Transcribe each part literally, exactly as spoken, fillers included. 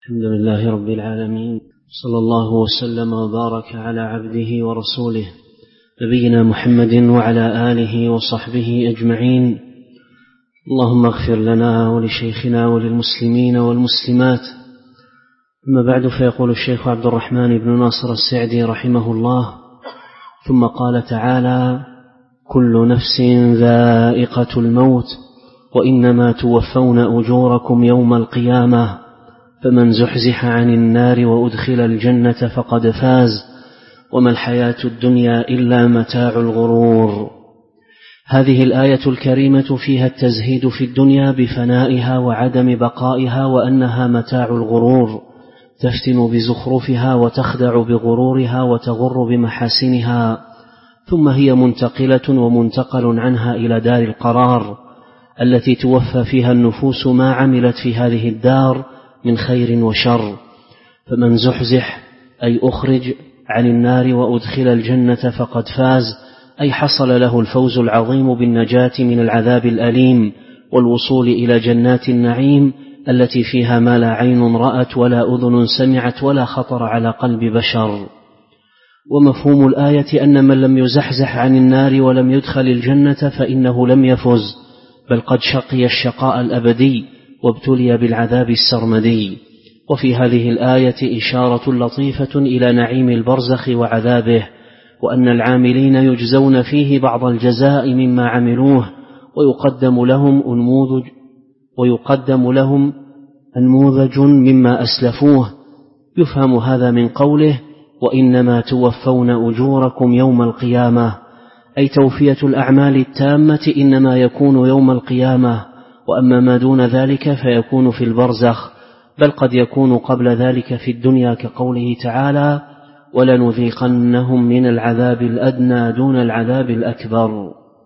الحمد لله رب العالمين، صلى الله وسلم وبارك على عبده ورسوله نبينا محمد وعلى آله وصحبه أجمعين. اللهم اغفر لنا ولشيخنا وللمسلمين والمسلمات. أما بعد، فيقول الشيخ عبد الرحمن بن ناصر السعدي رحمه الله: ثم قال تعالى: كل نفس ذائقة الموت وإنما توفون أجوركم يوم القيامة فمن زحزح عن النار وأدخل الجنة فقد فاز وما الحياة الدنيا إلا متاع الغرور. هذه الآية الكريمة فيها التزهيد في الدنيا بفنائها وعدم بقائها، وأنها متاع الغرور، تفتن بزخرفها وتخدع بغرورها وتغر بمحاسنها، ثم هي منتقلة ومنتقل عنها إلى دار القرار التي توفى فيها النفوس ما عملت في هذه الدار من خير وشر. فمن زحزح أي أخرج عن النار وأدخل الجنة فقد فاز، أي حصل له الفوز العظيم بالنجاة من العذاب الأليم والوصول إلى جنات النعيم التي فيها ما لا عين رأت ولا أذن سمعت ولا خطر على قلب بشر. ومفهوم الآية أن من لم يزحزح عن النار ولم يدخل الجنة فإنه لم يفز، بل قد شقي الشقاء الأبدي وابتلي بالعذاب السرمدي. وفي هذه الآية إشارة لطيفة إلى نعيم البرزخ وعذابه، وأن العاملين يجزون فيه بعض الجزاء مما عملوه، ويقدم لهم أنموذج ويقدم لهم أنموذج مما أسلفوه. يفهم هذا من قوله: وإنما توفون أجوركم يوم القيامة، أي توفية الأعمال التامة إنما يكون يوم القيامة، وأما ما دون ذلك فيكون في البرزخ، بل قد يكون قبل ذلك في الدنيا، كقوله تعالى: ولنذيقنهم من العذاب الأدنى دون العذاب الأكبر.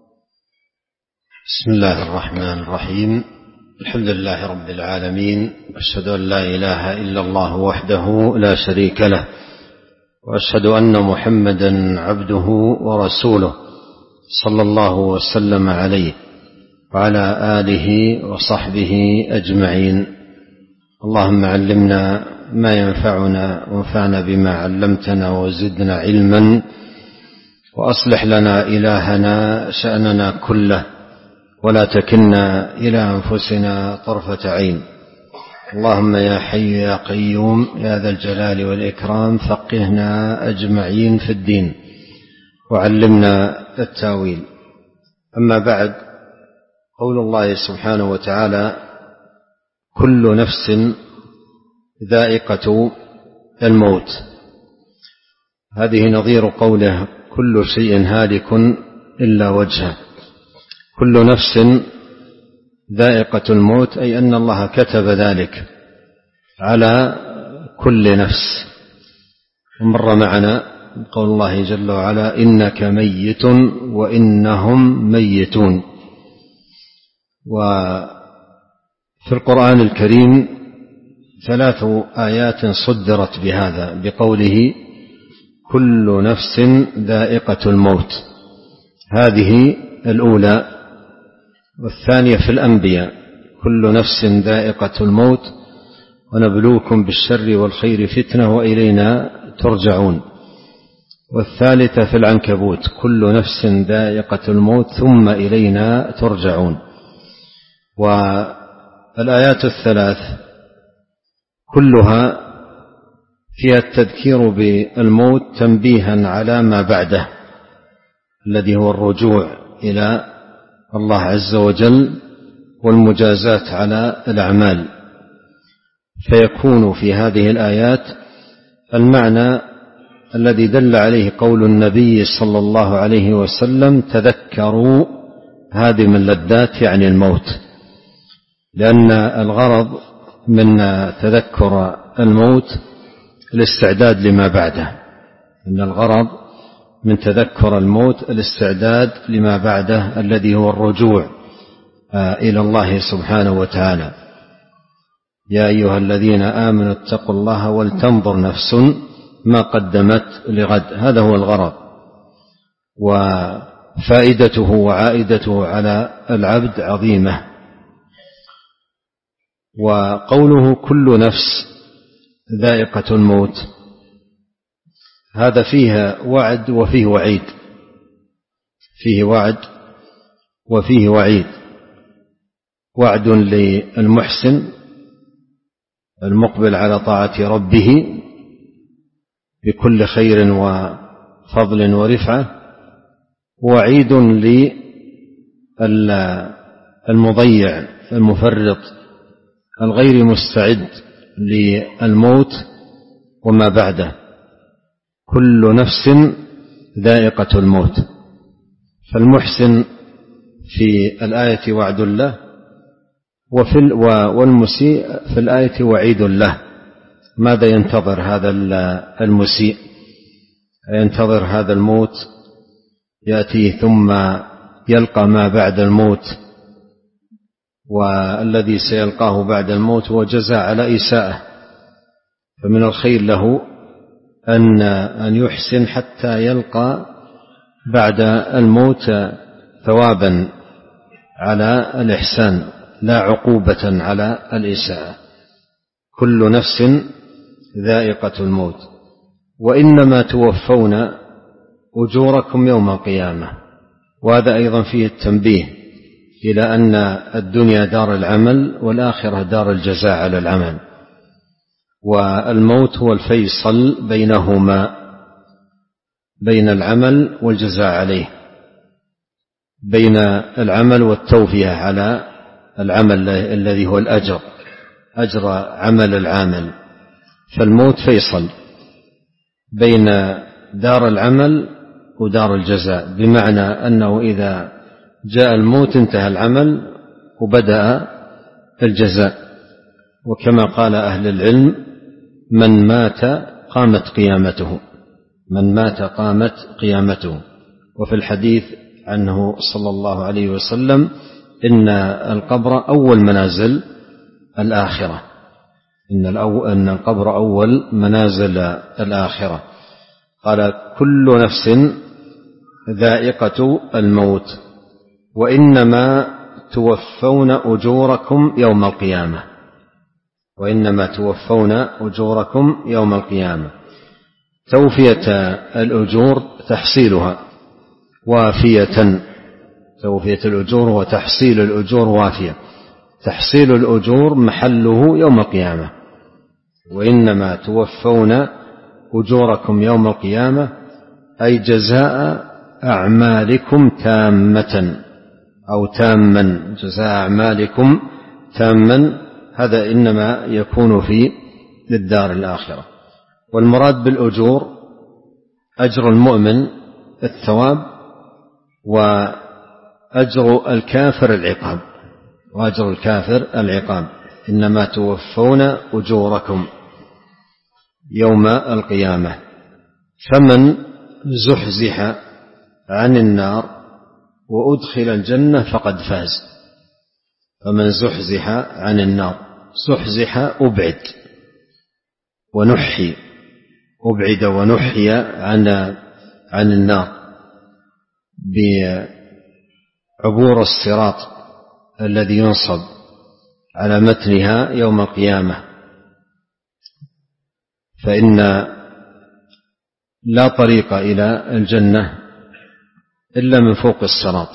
بسم الله الرحمن الرحيم. الحمد لله رب العالمين، وأشهد أن لا إله إلا الله وحده لا شريك له، وأشهد أن محمدا عبده ورسوله صلى الله وسلم عليه وعلى آله وصحبه أجمعين. اللهم علمنا ما ينفعنا وانفعنا بما علمتنا وزدنا علما، وأصلح لنا إلهنا شأننا كله، ولا تكلنا إلى أنفسنا طرفة عين. اللهم يا حي يا قيوم يا ذا الجلال والإكرام فقهنا أجمعين في الدين وعلمنا التاويل. أما بعد، قول الله سبحانه وتعالى: كل نفس ذائقة الموت، هذه نظير قوله: كل شيء هالك إلا وجهه. كل نفس ذائقة الموت، أي أن الله كتب ذلك على كل نفس. ومر معنا قول الله جل وعلا: إنك ميت وإنهم ميتون. وفي القرآن الكريم ثلاث آيات صدرت بهذا، بقوله: كل نفس ذائقة الموت، هذه الأولى. والثانية في الأنبياء: كل نفس ذائقة الموت ونبلوكم بالشر والخير فتنة وإلينا ترجعون. والثالثة في العنكبوت: كل نفس ذائقة الموت ثم إلينا ترجعون. والآيات الثلاث كلها فيها التذكير بالموت تنبيها على ما بعده، الذي هو الرجوع إلى الله عز وجل والمجازات على الأعمال. فيكون في هذه الآيات المعنى الذي دل عليه قول النبي صلى الله عليه وسلم: تذكروا هادم اللذات، يعني الموت، لأن الغرض من تذكر الموت الاستعداد لما بعده. إن الغرض من تذكر الموت الاستعداد لما بعده، الذي هو الرجوع إلى الله سبحانه وتعالى. يا أيها الذين آمنوا اتقوا الله ولتنظر نفس ما قدمت لغد. هذا هو الغرض، وفائدته وعائدته على العبد عظيمة. وقوله كل نفس ذائقة الموت، هذا فيها وعد وفيه وعيد، فيه وعد وفيه وعيد. وعد للمحسن المقبل على طاعة ربه بكل خير وفضل ورفعة، وعيد للمضيع المفرط الغير مستعد للموت وما بعده. كل نفس ذائقة الموت، فالمحسن في الآية وعد له، وفي والمسيء في الآية وعيد له. ماذا ينتظر هذا المسيء؟ ينتظر هذا الموت يأتيه ثم يلقى ما بعد الموت، والذي سيلقاه بعد الموت هو جزاء على إساءة. فمن الخير له أن أن يحسن حتى يلقى بعد الموت ثوابا على الإحسان لا عقوبة على الإساءة. كل نفس ذائقة الموت وإنما توفون أجوركم يوم القيامة. وهذا أيضا فيه التنبيه إلى أن الدنيا دار العمل والآخرة دار الجزاء على العمل، والموت هو الفيصل بينهما، بين العمل والجزاء عليه، بين العمل والتوفية على العمل الذي هو الأجر، أجر عمل العامل. فالموت فيصل بين دار العمل ودار الجزاء، بمعنى أنه إذا جاء الموت انتهى العمل وبدأ الجزاء. وكما قال أهل العلم: من مات قامت قيامته، من مات قامت قيامته. وفي الحديث عنه صلى الله عليه وسلم: إن القبر أول منازل الآخرة، إن, إن القبر أول منازل الآخرة. قال: كل نفس ذائقة الموت وإنما توفون أجوركم يوم القيامة، وإنما توفون أجوركم يوم القيامة. توفية الأجور تحصيلها وافية، توفية الأجور وتحصيل الأجور وافية. تحصيل الأجور محله يوم القيامة، وإنما توفون أجوركم يوم القيامة أي جزاء أعمالكم تامة أو تاما، جزاء أعمالكم تاما. هذا إنما يكون في الدار الآخرة. والمراد بالأجور أجر المؤمن الثواب، وأجر الكافر العقاب، وأجر الكافر العقاب. إنما توفون أجوركم يوم القيامة. فمن زحزح عن النار وأدخل الجنة فقد فاز. فمن زحزح عن النار، زحزح أبعد ونحي، أبعد ونحي عن عن النار بعبور الصراط الذي ينصب على متنها يوم القيامة. فإن لا طريق إلى الجنة إلا من فوق الصراط،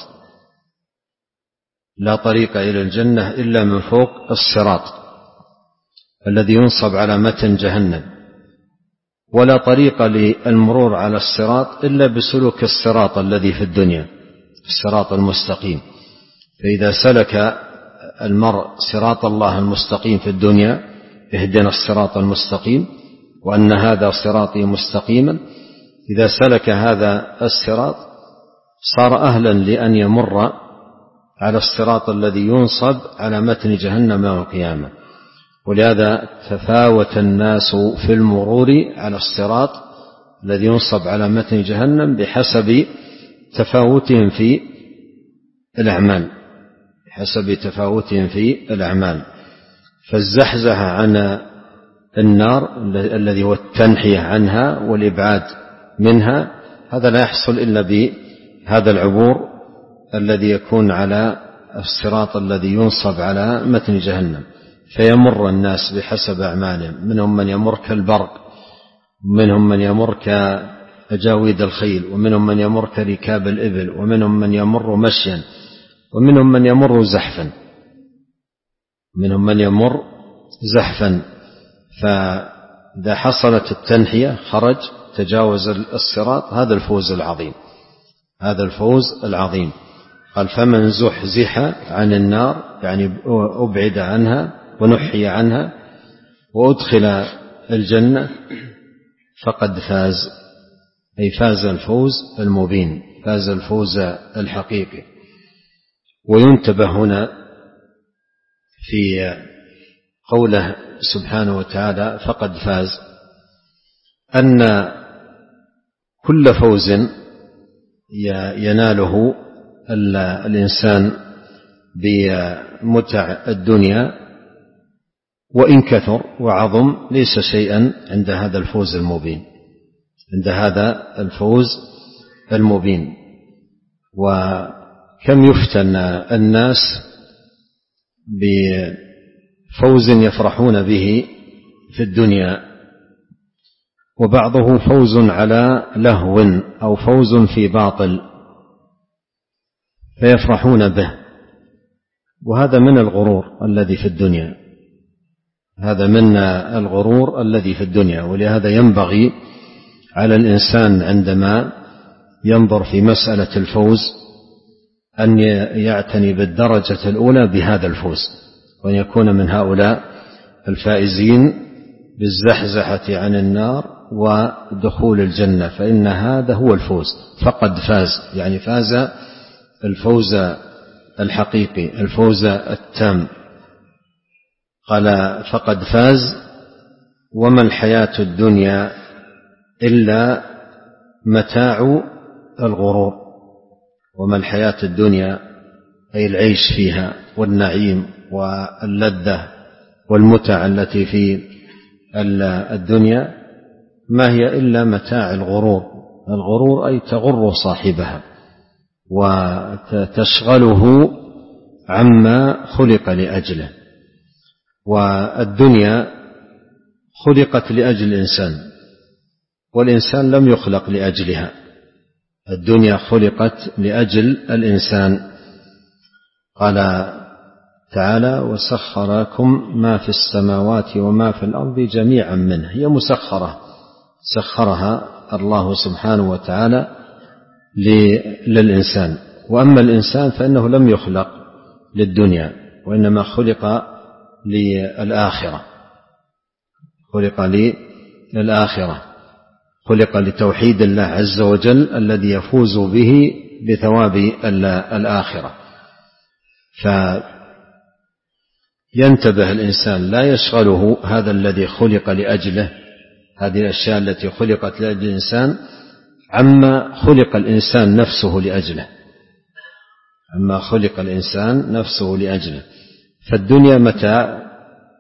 لا طريق إلى الجنة إلا من فوق الصراط الذي ينصب على متن جهنم، ولا طريق للمرور على الصراط إلا بسلوك الصراط الذي في الدنيا، الصراط المستقيم. فإذا سلك المرء صراط الله المستقيم في الدنيا: اهدنا الصراط المستقيم وأن هذا صراطي مستقيما، إذا سلك هذا الصراط صار أهلا لأن يمر على الصراط الذي ينصب على متن جهنم يوم القيامة. ولهذا تفاوت الناس في المرور على الصراط الذي ينصب على متن جهنم بحسب تفاوتهم في الأعمال، بحسب تفاوتهم في الأعمال. فالزحزح عن النار الذي هو التنحية عنها والإبعاد منها، هذا لا يحصل إلا بهذا العبور الذي يكون على الصراط الذي ينصب على متن جهنم. فيمر الناس بحسب أعمالهم، منهم من يمر كالبرق، ومنهم من يمر كأجاويد الخيل، ومنهم من يمر كركاب الإبل، ومنهم من يمر مشيا، ومنهم من يمر زحفا منهم من يمر زحفا فإذا حصلت التنحية خرج تجاوز الصراط. هذا الفوز العظيم، هذا الفوز العظيم. قال فمن زحزح عن النار يعني أبعد عنها ونحي عنها وأدخل الجنة فقد فاز، أي فاز الفوز المبين، فاز الفوز الحقيقي. وينتبه هنا في قوله سبحانه وتعالى فقد فاز أن كل فوز يناله الإنسان بمتع الدنيا وإن كثر وعظم ليس شيئا عند هذا الفوز المبين، عند هذا الفوز المبين. وكم يفتن الناس بفوز يفرحون به في الدنيا، وبعضه فوز على لهو أو فوز في باطل فيفرحون به، وهذا من الغرور الذي في الدنيا، هذا من الغرور الذي في الدنيا. ولهذا ينبغي على الإنسان عندما ينظر في مسألة الفوز أن يعتني بالدرجة الأولى بهذا الفوز، وأن يكون من هؤلاء الفائزين بالزحزحة عن النار ودخول الجنة، فإن هذا هو الفوز. فقد فاز يعني فاز الفوز الحقيقي، الفوز التام. قال فقد فاز وما الحياة الدنيا إلا متاع الغرور. وما الحياة الدنيا أي العيش فيها والنعيم واللذة والمتع التي في الدنيا ما هي إلا متاع الغرور. الغرور أي تغر صاحبها وتشغله عما خلق لأجله. والدنيا خلقت لأجل الإنسان، والإنسان لم يخلق لأجلها. الدنيا خلقت لأجل الإنسان. قال تعالى وسخر لكم ما في السماوات وما في الأرض جميعا منه. هي مسخرة، سخرها الله سبحانه وتعالى للإنسان. وأما الإنسان فإنه لم يخلق للدنيا، وإنما خلق للآخرة، خلق للآخرة، خلق لتوحيد الله عز وجل الذي يفوز به بثواب الآخرة. فينتبه الإنسان لا يشغله هذا الذي خلق لأجله، هذه الأشياء التي خلقت لأجل الإنسان، عما خلق الإنسان نفسه لأجله، عما خلق الإنسان نفسه لأجله. فالدنيا متاع،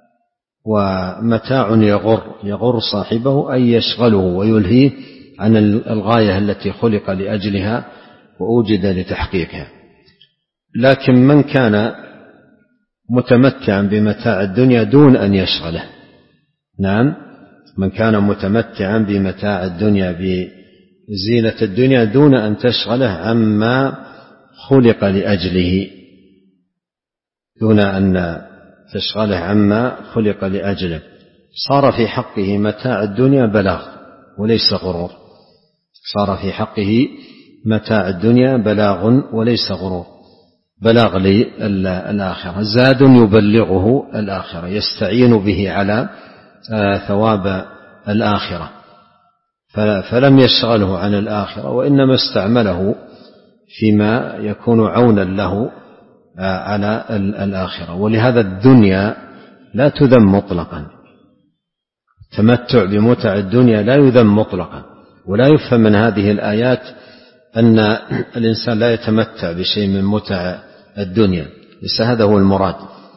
ومتاع يغر يغر صاحبه أي يشغله ويلهيه عن الغاية التي خلق لأجلها وأوجد لتحقيقها. لكن من كان متمتعا بمتاع الدنيا دون أن يشغله، نعم، من كان متمتعا بمتاع الدنيا بزينة الدنيا دون أن تشغله عما خلق لأجله، دون أن تشغله عما خلق لأجله، صار في حقه متاع الدنيا بلاغ وليس غرور، صار في حقه متاع الدنيا بلاغ وليس غرور، بلاغ للآخرة، زاد يبلغه الآخرة، يستعين به على ثواب الآخرة، فلم يشغله عن الآخرة، وإنما استعمله فيما يكون عونا له على الآخرة. ولهذا الدنيا لا تذم مطلقا، التمتع بمتع الدنيا لا يذم مطلقا، ولا يفهم من هذه الآيات أن الإنسان لا يتمتع بشيء من متع الدنيا، ليس هذا هو المراد،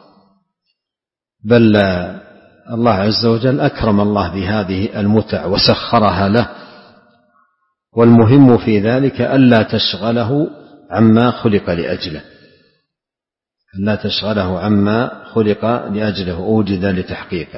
بل الله عز وجل أكرم الله بهذه المتع وسخرها له، والمهم في ذلك ألا تشغله عما خلق لأجله، لا تشغله عما خلق لأجله أوجد لتحقيقه.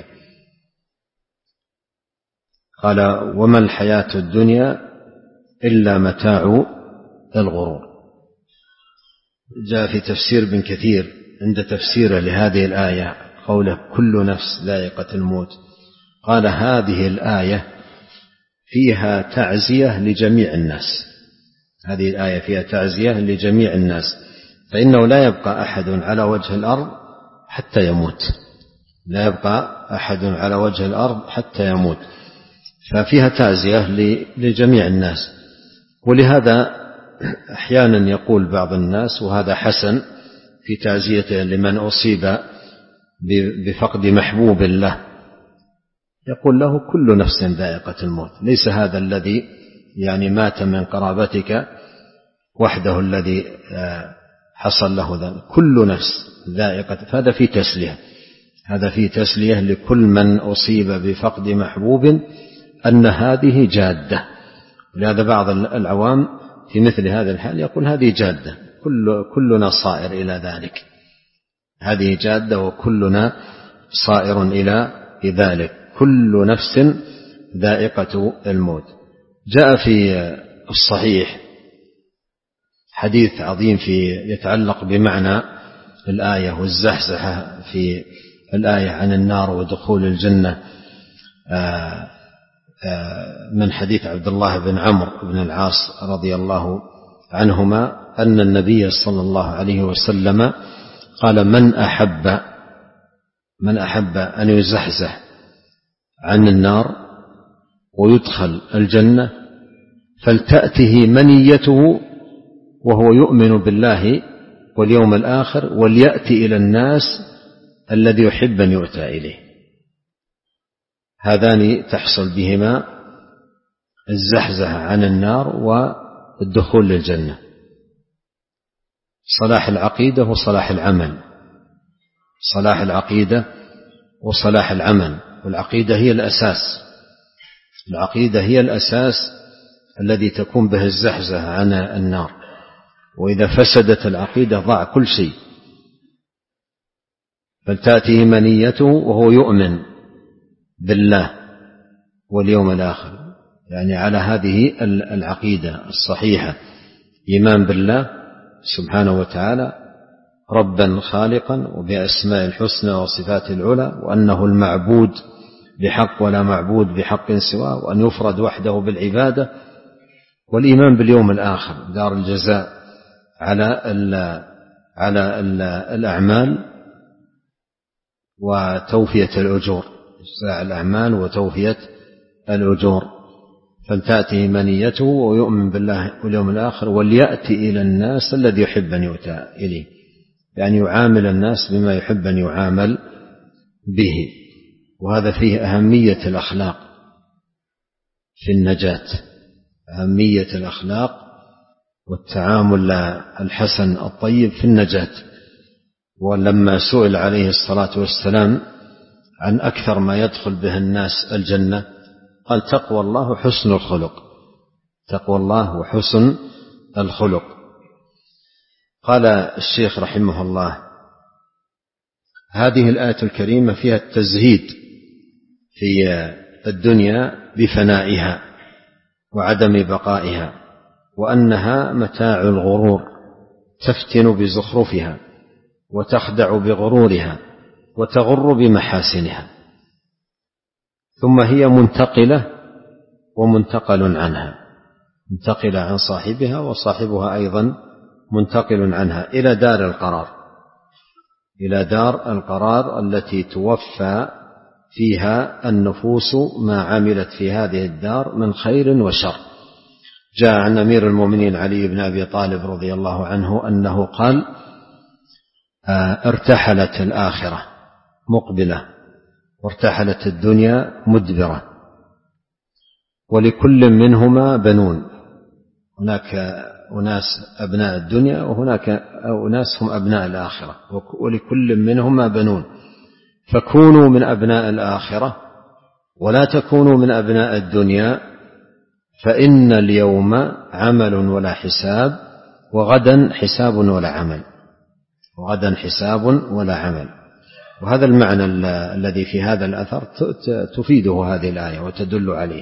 قال وما الحياة الدنيا إلا متاع الغرور. جاء في تفسير ابن كثير عند تفسيره لهذه الآية قوله كل نفس ذائقة الموت، قال هذه الآية فيها تعزية لجميع الناس، هذه الآية فيها تعزية لجميع الناس، فإنه لا يبقى أحد على وجه الأرض حتى يموت، لا يبقى أحد على وجه الأرض حتى يموت، ففيها تعزية لجميع الناس. ولهذا أحيانا يقول بعض الناس وهذا حسن في تعزيته لمن أصيب بفقد محبوب له، يقول له كل نفس ذائقة الموت، ليس هذا الذي يعني مات من قرابتك وحده الذي حصل له ذلك، كل نفس ذائقة، فهذا في تسلية، هذا في تسلية لكل من أصيب بفقد محبوب أن هذه جادة. ولهذا بعض العوام في مثل هذا الحال يقول هذه جادة، كل كلنا صائر إلى ذلك، هذه جادة وكلنا صائر إلى ذلك، كل نفس ذائقة الموت. جاء في الصحيح حديث عظيم في يتعلق بمعنى الآية والزحزحة في الآية عن النار ودخول الجنة، من حديث عبد الله بن عمرو بن العاص رضي الله عنهما أن النبي صلى الله عليه وسلم قال من أحب من أحب أن يزحزح عن النار ويدخل الجنة فلتأته منيته وهو يؤمن بالله واليوم الآخر وليأتي إلى الناس الذي يحب أن يؤتى إليه. هذان تحصل بهما الزحزحة عن النار والدخول للجنة، صلاح العقيدة وصلاح العمل، صلاح العقيدة وصلاح العمل. والعقيدة هي الأساس، العقيدة هي الأساس الذي تكون به الزحزحة عن النار، وإذا فسدت العقيدة ضاع كل شيء. فلتأتيه منيته وهو يؤمن بالله واليوم الآخر، يعني على هذه العقيدة الصحيحة، إيمان بالله سبحانه وتعالى ربا خالقا وبأسماء الحسنى وصفاته العلى، وأنه المعبود بحق ولا معبود بحق سواه، وأن يفرد وحده بالعبادة، والإيمان باليوم الآخر دار الجزاء على ال على ال الأعمال وتوفية الأجور، جزاء الأعمال وتوفية الأجور. فلتأتي منيته ويؤمن بالله واليوم الآخر وليأتي إلى الناس الذي يحب أن يؤتى إليه، يعني يعامل الناس بما يحب أن يعامل به. وهذا فيه أهمية الأخلاق في النجاة، أهمية الأخلاق والتعامل الحسن الطيب في النجاة. ولما سئل عليه الصلاة والسلام عن أكثر ما يدخل به الناس الجنة قال تقوى الله وحسن الخلق، تقوى الله وحسن الخلق. قال الشيخ رحمه الله هذه الآية الكريمة فيها التزهيد في الدنيا بفنائها وعدم بقائها، وأنها متاع الغرور تفتن بزخرفها وتخدع بغرورها وتغر بمحاسنها، ثم هي منتقلة ومنتقل عنها، منتقلة عن صاحبها وصاحبها أيضا منتقل عنها إلى دار القرار، إلى دار القرار التي توفى فيها النفوس ما عملت في هذه الدار من خير وشر. جاء عن أمير المؤمنين علي بن أبي طالب رضي الله عنه أنه قال ارتحلت الآخرة مقبلة وارتحلت الدنيا مدبرة، ولكل منهما بنون، هناك أناس أبناء الدنيا وهناك أناس هم أبناء الآخرة، ولكل منهما بنون، فكونوا من أبناء الآخرة ولا تكونوا من أبناء الدنيا، فإن اليوم عمل ولا حساب وغدا حساب ولا عمل. وغدا حساب ولا عمل. وهذا المعنى الذي في هذا الأثر تفيده هذه الآية وتدل عليه.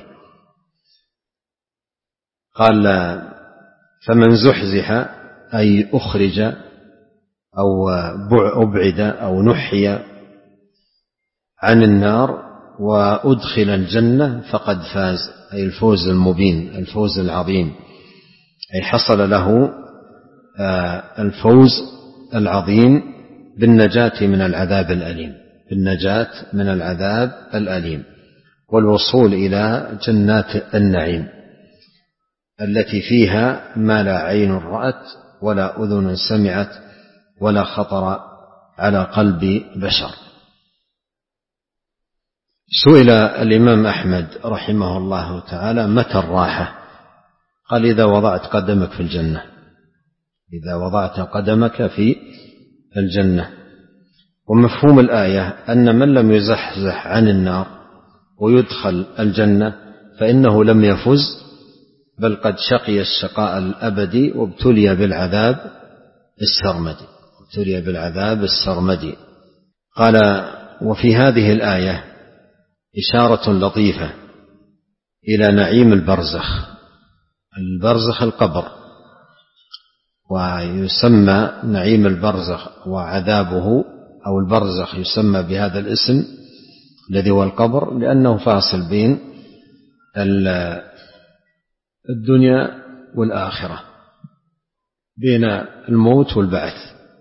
قال فمن زحزح أي أخرج أو أبعد أو نحي عن النار وأدخل الجنة فقد فاز، أي الفوز المبين، الفوز العظيم، أي حصل له الفوز العظيم بالنجاة من العذاب الأليم، بالنجاة من العذاب الأليم والوصول إلى جنات النعيم التي فيها ما لا عين رأت ولا أذن سمعت ولا خطر على قلب بشر. سئل الإمام أحمد رحمه الله تعالى متى الراحة؟ قال إذا وضعت قدمك في الجنة، إذا وضعت قدمك في الجنة. ومفهوم الآية أن من لم يزحزح عن النار ويدخل الجنة فإنه لم يفز، بل قد شقي الشقاء الأبدي وابتلي بالعذاب السرمدي، ابتلي بالعذاب السرمدي. قال وفي هذه الآية إشارة لطيفة إلى نعيم البرزخ. البرزخ القبر، ويسمى نعيم البرزخ وعذابه أو البرزخ يسمى بهذا الاسم الذي هو القبر لأنه فاصل بين الدنيا والآخرة، بين الموت والبعث.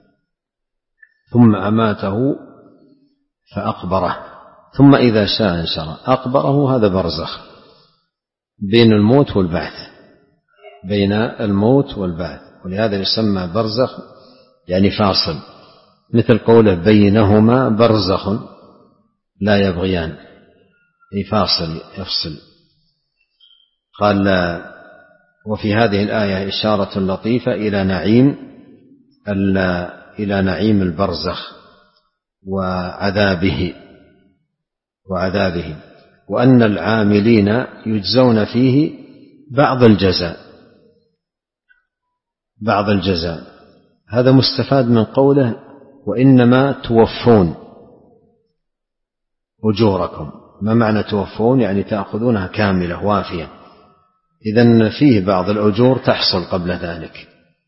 ثم أماته فأقبره ثم إذا شاء انشره أقبره. هذا برزخ بين الموت والبعث، بين الموت والبعث، ولهذا يسمى برزخ يعني فاصل، مثل قوله بينهما برزخ لا يبغيان، أي فاصل يفصل. قال وفي هذه الآية إشارة لطيفة إلى نعيم إلى نعيم البرزخ وعذابه وعذابه وأن العاملين يجزون فيه بعض الجزاء، بعض الجزاء. هذا مستفاد من قوله وإنما توفون أجوركم. ما معنى توفون؟ يعني تأخذونها كاملة وافية. إذن فيه بعض الأجور تحصل قبل ذلك،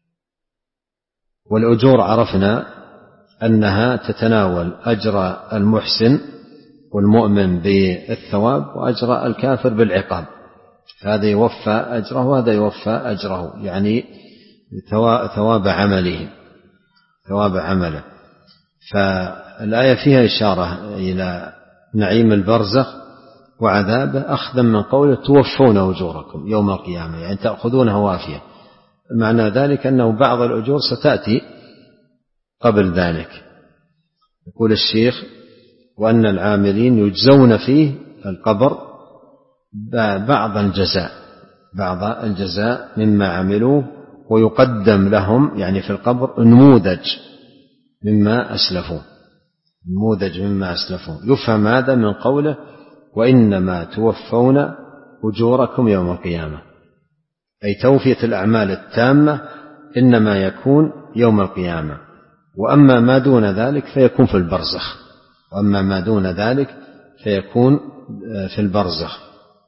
والأجور عرفنا أنها تتناول أجر المحسن والمؤمن بالثواب وأجر الكافر بالعقاب. هذا يوفى أجره وهذا يوفى أجره، يعني ثواب عمله، ثواب عمله. فالآية فيها إشارة إلى نعيم البرزخ وعذابه أخذا من قوله توفون أجوركم يوم القيامة، يعني تأخذونها وافية. معنى ذلك أنه بعض الأجور ستأتي قبل ذلك. يقول الشيخ وأن العاملين يجزون فيه القبر بعض الجزاء، بعض الجزاء مما عملوه، ويقدم لهم يعني في القبر نموذج مما أسلفوا، نموذج مما أسلفوا. يفهم هذا من قوله وإنما توفون أجوركم يوم القيامة، أي توفية الأعمال التامة إنما يكون يوم القيامة، وأما ما دون ذلك فيكون في البرزخ، وأما ما دون ذلك فيكون في البرزخ.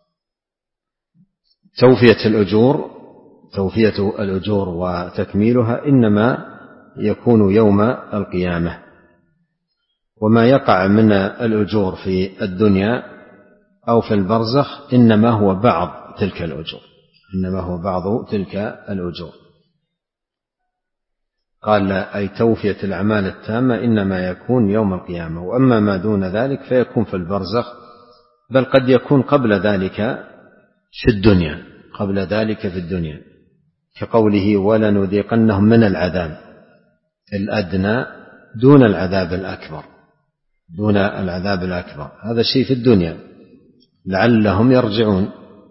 توفية الأجور توفية الأجور وتكميلها إنما يكون يوم القيامة. وما يقع من الأجور في الدنيا أو في البرزخ إنما هو بعض تلك الأجور، إنما هو بعض تلك الأجور. قال أي توفية الأعمال التامة إنما يكون يوم القيامة، وأما ما دون ذلك فيكون في البرزخ، بل قد يكون قبل ذلك في الدنيا، قبل ذلك في الدنيا، كقوله ولنذيقنهم من العذاب الأدنى دون العذاب الأكبر، دون العذاب الأكبر. هذا شيء في الدنيا لعلهم يرجعون،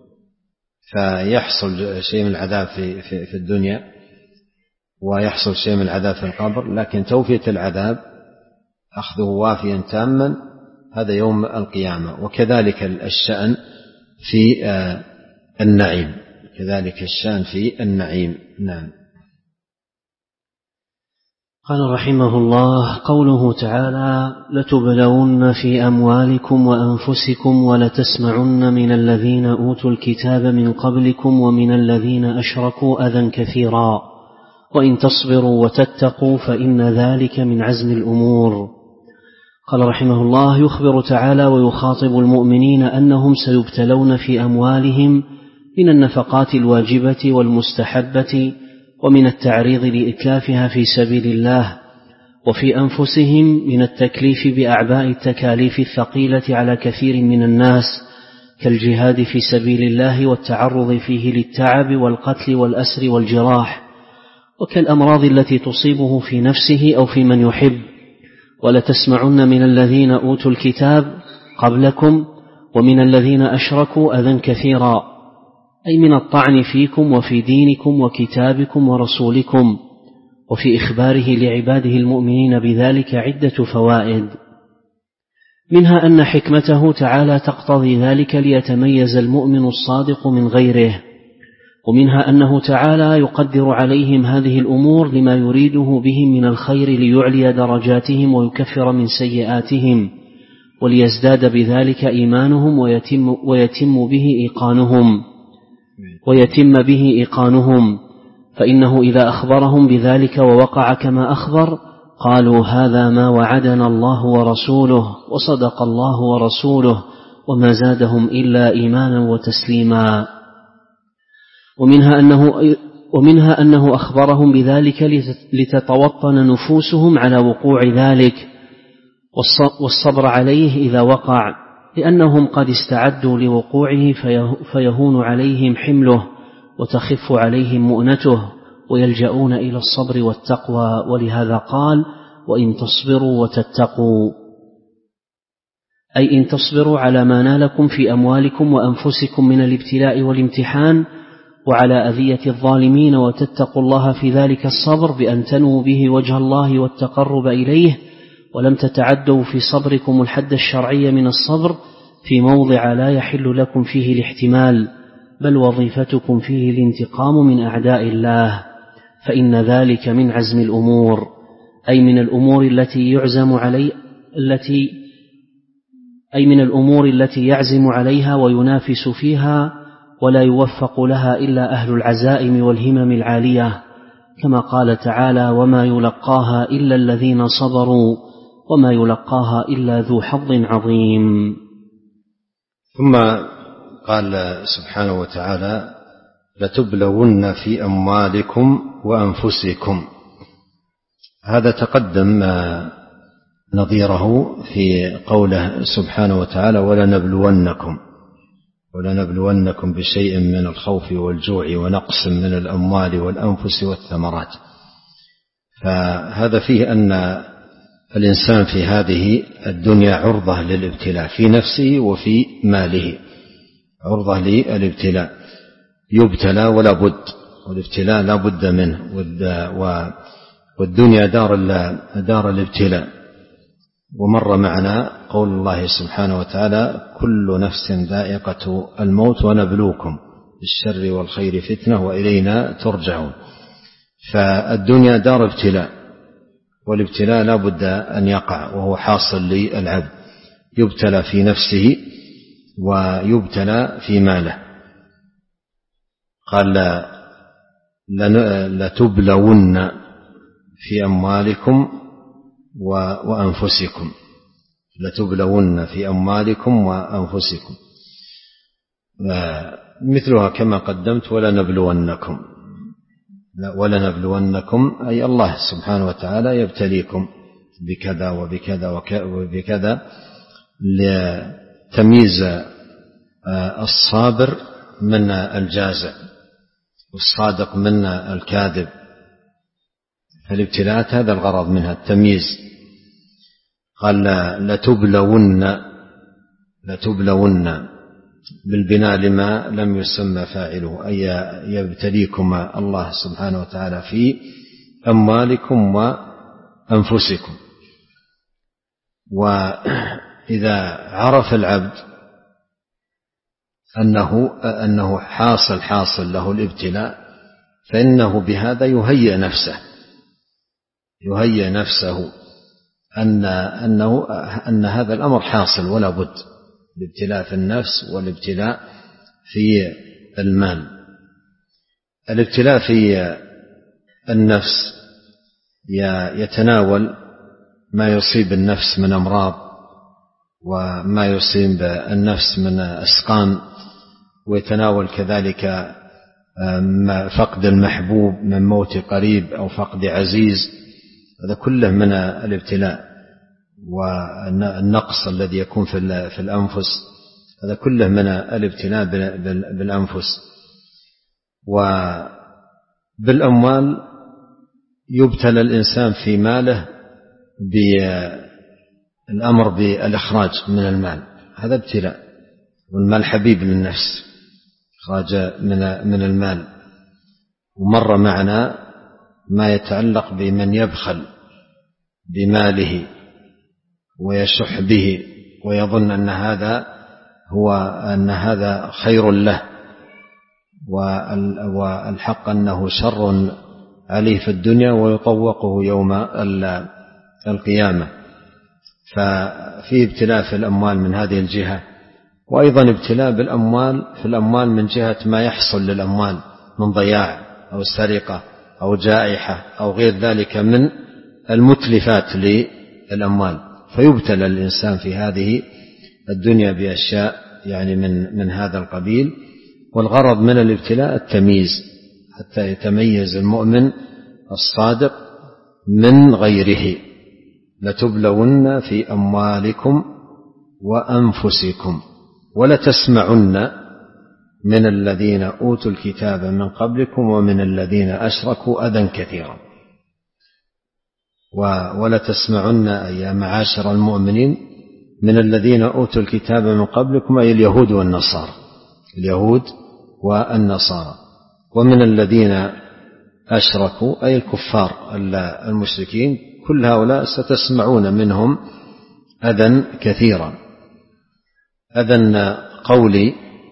فيحصل شيء من العذاب في, في, في الدنيا ويحصل شيء من العذاب في القبر، لكن توفية العذاب أخذه وافيا تاما هذا يوم القيامة. وكذلك الشأن في النعيم، كذلك الشأن في النعيم. نعم. قال رحمه الله: قوله تعالى: لتبلون في أموالكم وأنفسكم ولتسمعن من الذين أوتوا الكتاب من قبلكم ومن الذين أشركوا أذى كثيرا وإن تصبروا وتتقوا فإن ذلك من عزم الأمور. قال رحمه الله: يخبر تعالى ويخاطب المؤمنين أنهم سيبتلون في أموالهم من النفقات الواجبة والمستحبة ومن التعريض لإتلافها في سبيل الله، وفي أنفسهم من التكليف بأعباء التكاليف الثقيلة على كثير من الناس كالجهاد في سبيل الله والتعرض فيه للتعب والقتل والأسر والجراح، وكالأمراض التي تصيبه في نفسه أو في من يحب. ولتسمعن من الذين أوتوا الكتاب قبلكم ومن الذين أشركوا أذى كثيرا، أي من الطعن فيكم وفي دينكم وكتابكم ورسولكم، وفي إخباره لعباده المؤمنين بذلك عدة فوائد، منها أن حكمته تعالى تقتضي ذلك ليتميز المؤمن الصادق من غيره، ومنها أنه تعالى يقدر عليهم هذه الأمور لما يريده بهم من الخير ليعلي درجاتهم ويكفر من سيئاتهم، وليزداد بذلك إيمانهم ويتم, ويتم به إيقانهم ويتم به إيقانهم فإنه إذا أخبرهم بذلك ووقع كما أخبر قالوا: هذا ما وعدنا الله ورسوله وصدق الله ورسوله، وما زادهم إلا إيمانا وتسليما. ومنها أنه, ومنها أنه أخبرهم بذلك لتتوطن نفوسهم على وقوع ذلك والصبر عليه إذا وقع، لأنهم قد استعدوا لوقوعه فيهون عليهم حمله وتخف عليهم مؤنته ويلجؤون إلى الصبر والتقوى. ولهذا قال: وإن تصبروا وتتقوا، أي إن تصبروا على ما نالكم في أموالكم وأنفسكم من الابتلاء والامتحان وعلى أذية الظالمين، وتتقوا الله في ذلك الصبر بأن تنووا به وجه الله والتقرب إليه، ولم تتعدوا في صبركم الحد الشرعي من الصبر في موضع لا يحل لكم فيه الاحتمال، بل وظيفتكم فيه الانتقام من أعداء الله، فإن ذلك من عزم الأمور، أي من الأمور التي يعزم علي التي أي من الأمور التي يعزم عليها وينافس فيها ولا يوفق لها إلا أهل العزائم والهمم العالية، كما قال تعالى: وما يلقاها إلا الذين صبروا وما يلقاها إلا ذو حظ عظيم. ثم قال سبحانه وتعالى: لتبلون في أموالكم وأنفسكم. هذا تقدم نظيره في قوله سبحانه وتعالى: ولنبلونكم ولنبلونكم بشيء من الخوف والجوع ونقص من الأموال والأنفس والثمرات. فهذا فيه أن الإنسان في هذه الدنيا عرضة للابتلاء في نفسه وفي ماله، عرضة للابتلاء، يبتلى ولا بد، والابتلاء لا بد منه، والدنيا دار, دار الابتلاء. ومر معنا قول الله سبحانه وتعالى: كل نفس ذائقة الموت ونبلوكم بالشر والخير فتنة وإلينا ترجعون. فالدنيا دار ابتلاء، والابتلاء لا بد أن يقع، وهو حاصل للعبد، يبتلى في نفسه ويبتلى في ماله. قال: لتبلون في أموالكم وأنفسكم، لتبلون في أموالكم وأنفسكم، مثلها كما قدمت: ولنبلونكم. ولنبلونكم أي الله سبحانه وتعالى يبتليكم بكذا وبكذا وبكذا لتمييز الصابر من الجازع والصادق من الكاذب. فالابتلاءات هذا الغرض منها التمييز. قال: لتبلون لتبلون بالبناء لما لم يسمى فاعله، أي يبتليكم الله سبحانه وتعالى في أموالكم وأنفسكم. وإذا عرف العبد أنه, أنه حاصل حاصل له الابتلاء، فإنه بهذا يهيئ نفسه يهيئ نفسه أن, أنه أن هذا الأمر حاصل ولا بد، الابتلاء في النفس والابتلاء في المال. الابتلاء في النفس يتناول ما يصيب النفس من أمراض، وما يصيب النفس من أسقام، ويتناول كذلك فقد المحبوب من موت قريب أو فقد عزيز، هذا كله من الابتلاء، والنقص الذي يكون في الأنفس، هذا كله من الابتلاء بالأنفس. وبالأموال يبتلى الإنسان في ماله بالأمر بالإخراج من المال، هذا ابتلاء، والمال حبيب للنفس، إخراج من المال. ومر معنا ما يتعلق بمن يبخل بماله ويشح به ويظن أن هذا هو أن هذا خير له، والحق أنه شر عليه في الدنيا ويطوقه يوم القيامة. ففي ابتلاء في الأموال من هذه الجهة، وأيضا ابتلاء بالأموال في الأموال من جهة ما يحصل للأموال من ضياع أو سرقة أو جائحة أو غير ذلك من المتلفات للأموال، فيبتلى الإنسان في هذه الدنيا بأشياء يعني من من هذا القبيل. والغرض من الابتلاء التمييز، حتى يتميز المؤمن الصادق من غيره. لتبلون في أموالكم وأنفسكم ولتسمعن من الذين أوتوا الكتاب من قبلكم ومن الذين أشركوا أذى كثيرا. ولتسمعن يا معاشر المؤمنين من الذين أوتوا الكتاب من قبلكم، أي اليهود والنصارى، اليهود والنصارى، ومن الذين أشركوا أي الكفار المشركين، كل هؤلاء ستسمعون منهم أذى كثيرا. أذى قولي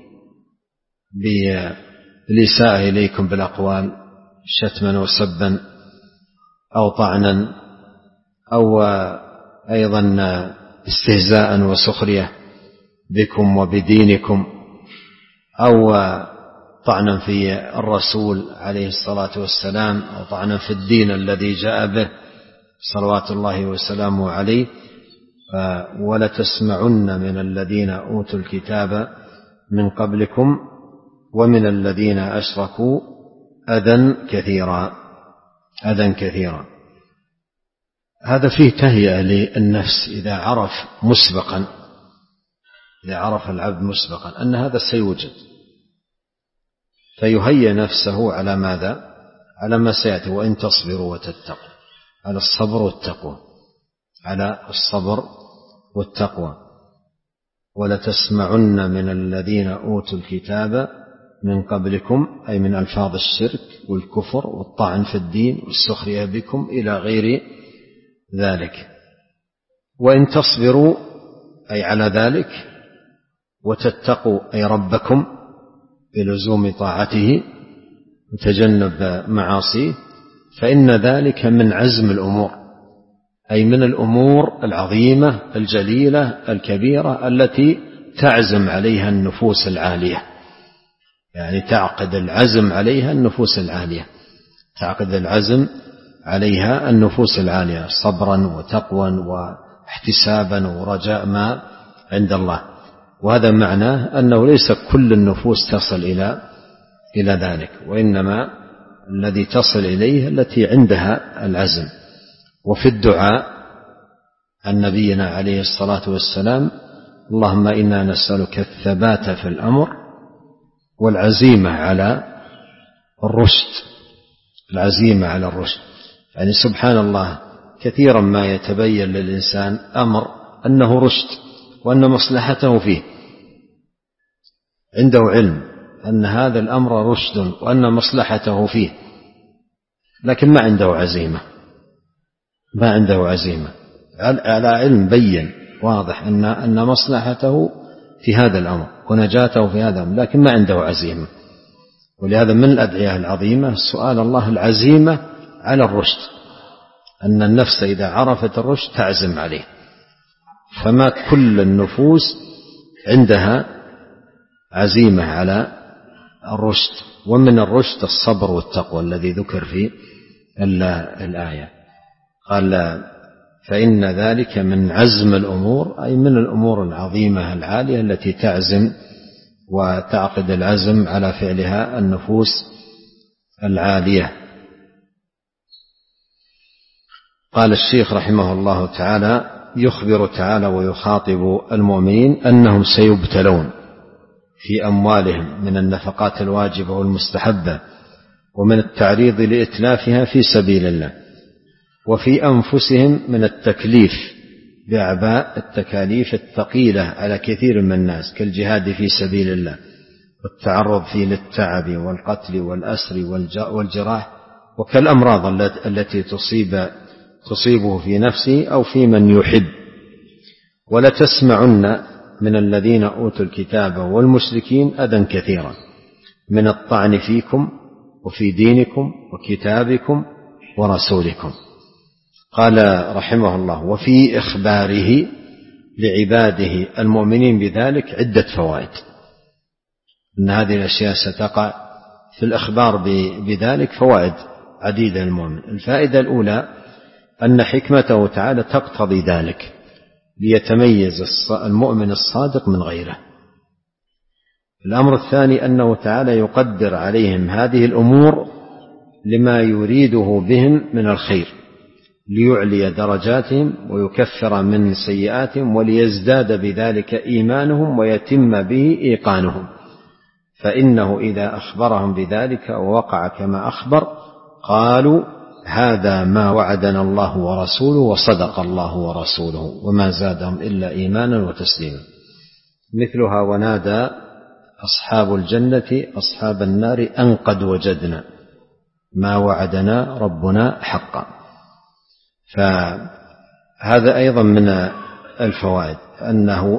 بالإساءة إليكم بالأقوال، شتما وسبا أو طعنا، أو أيضا استهزاء وسخرية بكم وبدينكم، أو طعنا في الرسول عليه الصلاة والسلام، أو طعنا في الدين الذي جاء به صلوات الله وسلامه عليه. ولتسمعن من الذين أوتوا الكتاب من قبلكم ومن الذين أشركوا أذى كثيرا أذى كثيرا. هذا فيه تهيئة للنفس إذا عرف مسبقا إذا عرف العبد مسبقا أن هذا سيوجد، فيهيئ نفسه على ماذا؟ على ما سيأتي. وإن تصبروا وتتقوا، على الصبر والتقوى، على الصبر والتقوى. ولتسمعن من الذين أوتوا الكتاب من قبلكم، أي من ألفاظ الشرك والكفر والطعن في الدين والسخرية بكم إلى غير ذلك. وإن تصبروا أي على ذلك، وتتقوا أي ربكم بلزوم طاعته وتجنب معاصيه، فإن ذلك من عزم الأمور، أي من الأمور العظيمة الجليلة الكبيرة التي تعزم عليها النفوس العالية، يعني تعقد العزم عليها النفوس العالية تعقد العزم عليها النفوس العالية صبرا وتقوى واحتسابا ورجاء ما عند الله. وهذا معناه أنه ليس كل النفوس تصل إلى إلى ذلك، وإنما الذي تصل إليه التي عندها العزم. وفي الدعاء عن نبينا عليه الصلاة والسلام: اللهم إنا نسألك الثبات في الأمر والعزيمة على الرشد العزيمة على الرشد. يعني سبحان الله، كثيرا ما يتبين للإنسان أمر أنه رشد وأن مصلحته فيه، عنده علم أن هذا الأمر رشد وأن مصلحته فيه، لكن ما عنده عزيمة ما عنده عزيمة على علم بين واضح أن أن مصلحته في هذا الأمر ونجاته في هذا الأمر، لكن ما عنده عزيمة. ولهذا من الأدعية العظيمة سؤال الله العزيمة على الرشد أن النفس إذا عرفت الرشد تعزم عليه، فما كل النفوس عندها عزيمة على الرشد. ومن الرشد الصبر والتقوى الذي ذكر في الآية. قال فإن ذلك من عزم الأمور، أي من الأمور العظيمة العالية التي تعزم وتعقد العزم على فعلها النفوس العالية. قال الشيخ رحمه الله تعالى: يخبر تعالى ويخاطب المؤمنين أنهم سيبتلون في أموالهم من النفقات الواجبة والمستحبة، ومن التعريض لإتلافها في سبيل الله، وفي أنفسهم من التكليف بأعباء التكاليف الثقيلة على كثير من الناس كالجهاد في سبيل الله، والتعرض فيه للتعب والقتل والأسر والجراح، وكالأمراض التي تصيب تصيبه في نفسه أو في من يحب. ولتسمعن من الذين أوتوا الكتاب والمشركين أذى كثيرا من الطعن فيكم وفي دينكم وكتابكم ورسولكم. قال رحمه الله: وفي إخباره لعباده المؤمنين بذلك عدة فوائد، أن هذه الأشياء ستقع في الإخبار بذلك فوائد عديدة للمؤمن. الفائدة الأولى أن حكمته تعالى تقتضي ذلك ليتميز المؤمن الصادق من غيره. الأمر الثاني أنه تعالى يقدر عليهم هذه الأمور لما يريده بهم من الخير، ليعلي درجاتهم ويكفر من سيئاتهم، وليزداد بذلك إيمانهم ويتم به إيقانهم. فإنه إذا أخبرهم بذلك ووقع كما أخبر قالوا: هذا ما وعدنا الله ورسوله وصدق الله ورسوله، وما زادهم إلا إيمانا وتسليما. مثلها: ونادى أصحاب الجنة أصحاب النار أن قد وجدنا ما وعدنا ربنا حقا. فهذا أيضا من الفوائد أنه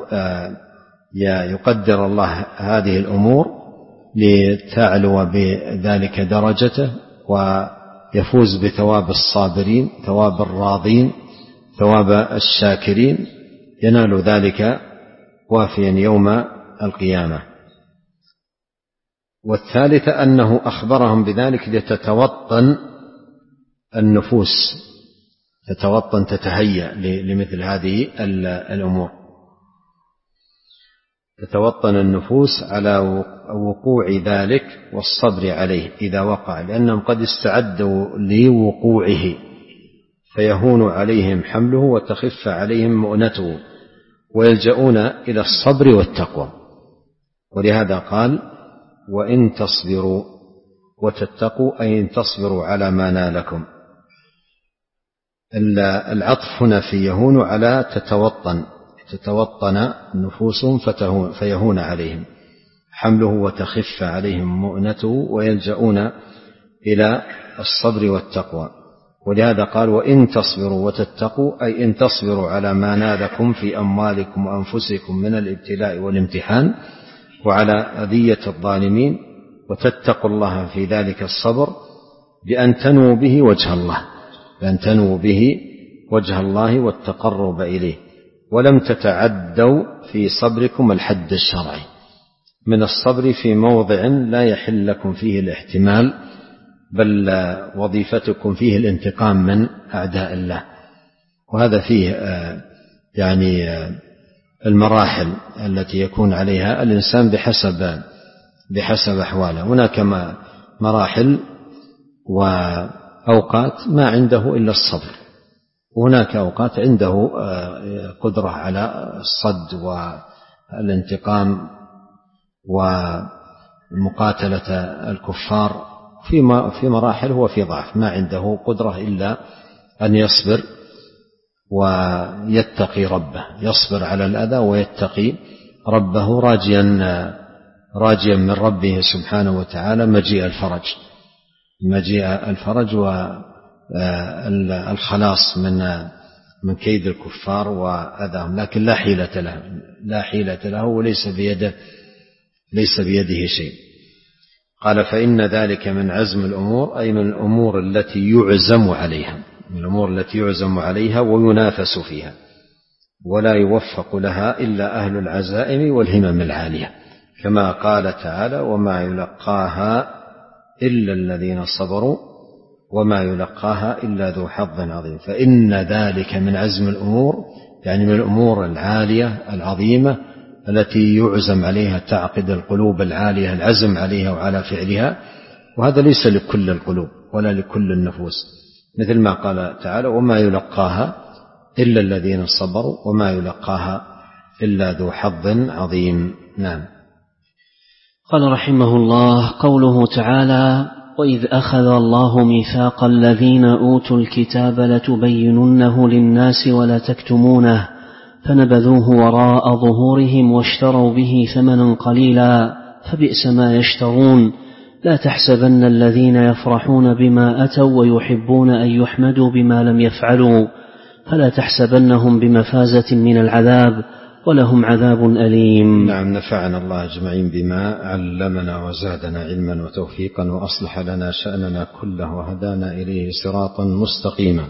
يقدر الله هذه الأمور لتعلو بذلك درجته، ويفوز بثواب الصابرين، ثواب الراضين، ثواب الشاكرين، ينال ذلك وافيا يوم القيامة. والثالثة أنه أخبرهم بذلك لتتوطن النفوس، تتوطن تتهيأ لمثل هذه الأمور، تتوطن النفوس على وقوع ذلك والصبر عليه إذا وقع، لأنهم قد استعدوا لوقوعه فيهون عليهم حمله وتخف عليهم مؤنته، ويلجؤون إلى الصبر والتقوى. ولهذا قال: وإن تصبروا وتتقوا، أي إن تصبروا على ما نالكم. العطف هنا في يهون على تتوطن، تتوطن نفوسهم فيهون عليهم حمله وتخف عليهم مؤنته، ويلجؤون إلى الصبر والتقوى. ولهذا قال: وإن تصبروا وتتقوا، أي إن تصبروا على ما نالكم في أموالكم وأنفسكم من الابتلاء والامتحان وعلى أذية الظالمين، وتتقوا الله في ذلك الصبر بأن تنووا به وجه الله، بأن تنووا به وجه الله والتقرب إليه، ولم تتعدوا في صبركم الحد الشرعي من الصبر في موضع لا يحل لكم فيه الاحتمال، بل وظيفتكم فيه الانتقام من أعداء الله. وهذا فيه يعني المراحل التي يكون عليها الإنسان بحسب بحسب أحواله. هناك مراحل وأوقات ما عنده إلا الصبر، وهناك أوقات عنده قدرة على الصد والانتقام ومقاتلة الكفار. في مراحل هو في ضعف، ما عنده قدرة إلا أن يصبر ويتقي ربه، يصبر على الأذى ويتقي ربه، راجيا راجيا من ربه سبحانه وتعالى مجيء الفرج مجيء الفرج والخلاص من من كيد الكفار وأذاهم، لكن لا حيلة له لا حيلة له وليس بيده ليس بيده شيء. قال: فإن ذلك من عزم الأمور، أي من الأمور التي يعزم عليها من الأمور التي يعزم عليها وينافس فيها، ولا يوفق لها إلا أهل العزائم والهمم العالية، كما قال تعالى: وما يلقاها إلا الذين صبروا وما يلقاها إلا ذو حظ عظيم. فإن ذلك من عزم الأمور، يعني من الأمور العالية العظيمة التي يعزم عليها، تعقد القلوب العالية العزم عليها وعلى فعلها، وهذا ليس لكل القلوب ولا لكل النفوس، مثل ما قال تعالى: وما يلقاها إلا الذين صبروا وما يلقاها إلا ذو حظ عظيم. نعم. قال رحمه الله: قوله تعالى: وإذ أخذ الله ميثاق الذين أوتوا الكتاب لتبيننه للناس ولا تكتمونه فنبذوه وراء ظهورهم واشتروا به ثمنا قليلا فبئس ما يشترون. لا تحسبن الذين يفرحون بما أتوا ويحبون أن يحمدوا بما لم يفعلوا فلا تحسبنهم بمفازة من العذاب ولهم عذاب أليم. نعم. نفعنا الله أجمعين بما علمنا وزادنا علما وتوفيقا وأصلح لنا شأننا كله وهدانا إليه صراطا مستقيما.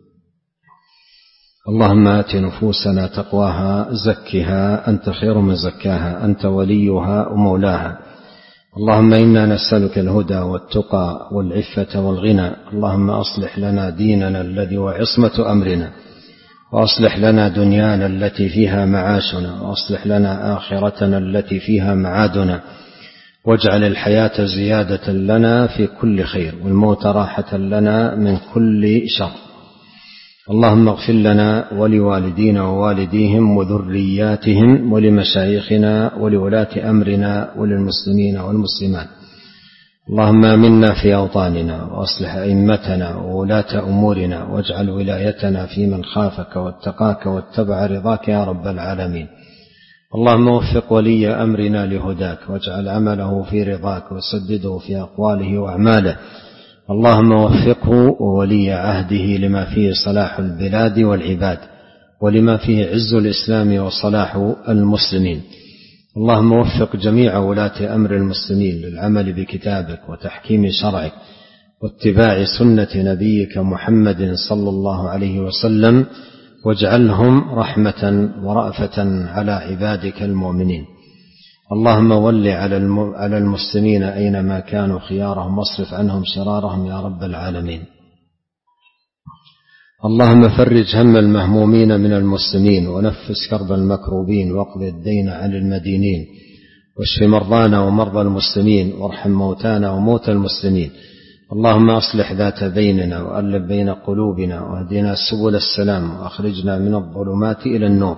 اللهم آت نفوسنا تقواها زكها أنت خير من زكاها أنت وليها ومولاها. اللهم إنا نسألك الهدى والتقى والعفة والغنى. اللهم أصلح لنا ديننا الذي هو عصمة أمرنا، وأصلح لنا دنيانا التي فيها معاشنا، وأصلح لنا آخرتنا التي فيها معادنا، واجعل الحياة زيادة لنا في كل خير والموت راحة لنا من كل شر. اللهم اغفر لنا ولوالدينا ووالديهم وذرياتهم ولمشايخنا ولولاة أمرنا وللمسلمين والمسلمات. اللهم آمنا في أوطاننا وأصلح أئمتنا وولاة أمورنا واجعل ولايتنا في من خافك واتقاك واتبع رضاك يا رب العالمين. اللهم وفق ولي أمرنا لهداك واجعل عمله في رضاك وسدده في أقواله وأعماله. اللهم وفقه وولي عهده لما فيه صلاح البلاد والعباد ولما فيه عز الإسلام وصلاح المسلمين. اللهم وفق جميع ولاة أمر المسلمين للعمل بكتابك وتحكيم شرعك واتباع سنة نبيك محمد صلى الله عليه وسلم، واجعلهم رحمة ورأفة على عبادك المؤمنين. اللهم ول على المسلمين أينما كانوا خيارهم واصرف عنهم شرارهم يا رب العالمين. اللهم فرج هم المهمومين من المسلمين ونفس كرب المكروبين واقض الدين عن المدينين واشف مرضانا ومرضى المسلمين وارحم موتانا وموتى المسلمين. اللهم أصلح ذات بيننا وألف بين قلوبنا واهدنا سبل السلام وأخرجنا من الظلمات إلى النور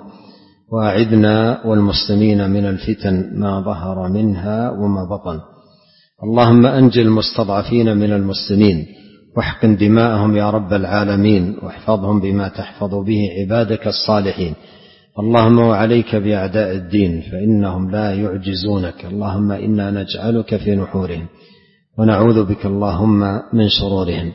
وأعذنا والمسلمين من الفتن ما ظهر منها وما بطن. اللهم أنجِ المستضعفين من المسلمين واحقن دماءهم يا رب العالمين واحفظهم بما تحفظ به عبادك الصالحين. اللهم وعليك بأعداء الدين فإنهم لا يعجزونك. اللهم إنا نجعلك في نحورهم ونعوذ بك اللهم من شرورهم.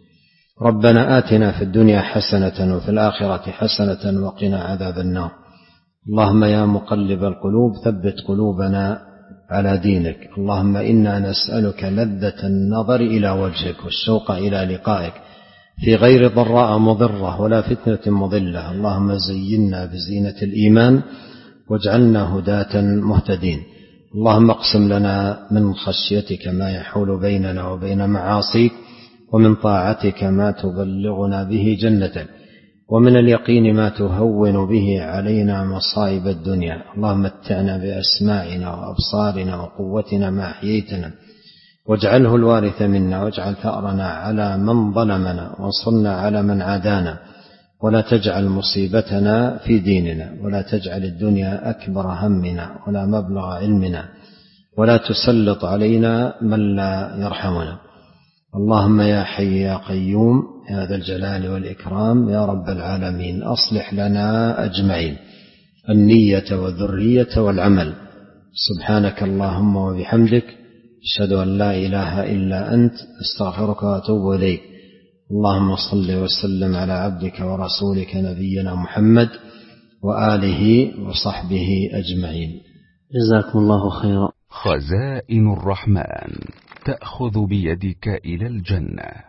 ربنا آتنا في الدنيا حسنة وفي الآخرة حسنة وقنا عذاب النار. اللهم يا مقلب القلوب ثبت قلوبنا على دينك. اللهم إنا نسألك لذة النظر إلى وجهك والشوق إلى لقائك في غير ضراء مضرة ولا فتنة مضلة. اللهم زينا بزينة الإيمان واجعلنا هداة مهتدين. اللهم اقسم لنا من خشيتك ما يحول بيننا وبين معاصيك ومن طاعتك ما تبلغنا به جنتك ومن اليقين ما تهون به علينا مصائب الدنيا. اللهم متعنا بأسماعنا وأبصارنا وقوتنا ما أحييتنا واجعله الوارث منا واجعل ثأرنا على من ظلمنا وانصرنا على من عادانا ولا تجعل مصيبتنا في ديننا ولا تجعل الدنيا أكبر همنا ولا مبلغ علمنا ولا تسلط علينا من لا يرحمنا. اللهم يا حي يا قيوم يا ذا الجلال والإكرام يا رب العالمين أصلح لنا أجمعين النية والذرية والعمل. سبحانك اللهم وبحمدك أشهد أن لا إله إلا أنت أستغفرك وأتوب إليك. اللهم صل وسلم على عبدك ورسولك نبينا محمد وآله وصحبه أجمعين. جزاكم الله خيرا. خزائن الرحمن تأخذ بيدك إلى الجنة.